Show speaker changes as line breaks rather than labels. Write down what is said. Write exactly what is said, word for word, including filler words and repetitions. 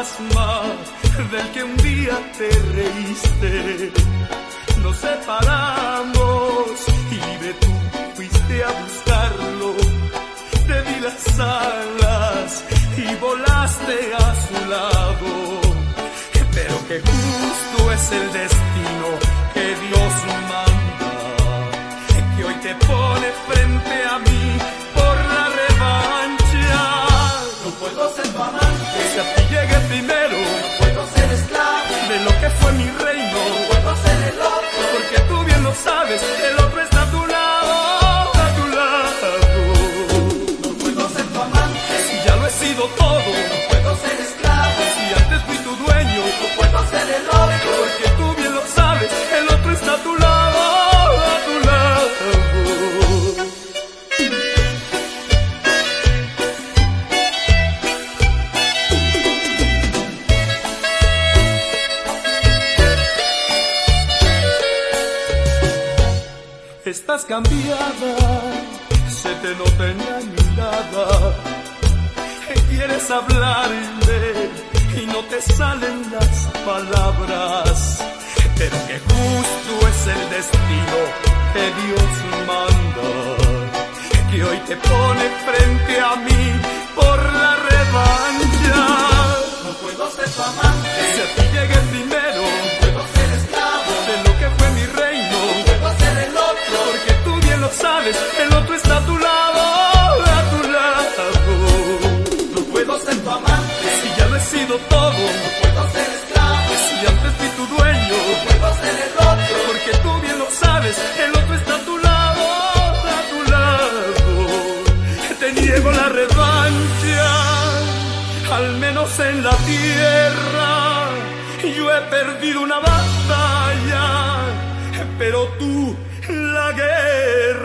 fantasma del que un día te reíste. Nos separamos y libre tú fuiste a buscarlo. Te di las alas y volaste a su lado. Pero que justo es el destino que Dios manda, que hoy te pone frente a mí por la revancha.
No puedo ser tu amante,
si a ti llegué primero.
no puedo ser esclavo
de lo que fue mi reino.
No puedo ser el otro,
porque tú bien lo sabes, el otro está a tu lado, a tu lado.
No puedo ser tu amante,
si ya lo he sido todo.
no puedo ser esclavo
si antes fui tu dueño.
No puedo ser el otro,
porque tú bien lo sabes, el otro está a tu lado, a tu lado. Estás cambiada, se te nota en la mirada. Quieres hablarme y no te salen las palabras. Pero que justo es el destino que Dios manda, que hoy te pone frente a mí por la revancha.
No puedo ser tu amante,
si a ti llegué primero.
No puedo ser esclavo
de lo que fue mi reino.
No puedo ser el otro,
porque tú bien lo sabes, el otro está a tu lado, a tu lado.
No puedo ser tu amante,
si ya lo he sido todo.
No puedo ser esclavo
si antes fui tu dueño.
No puedo ser el otro,
porque tú bien lo sabes, el otro está a tu lado, a tu lado. Te niego la revancha, al menos en la tierra. Yo he perdido una batalla, pero tú la guerra.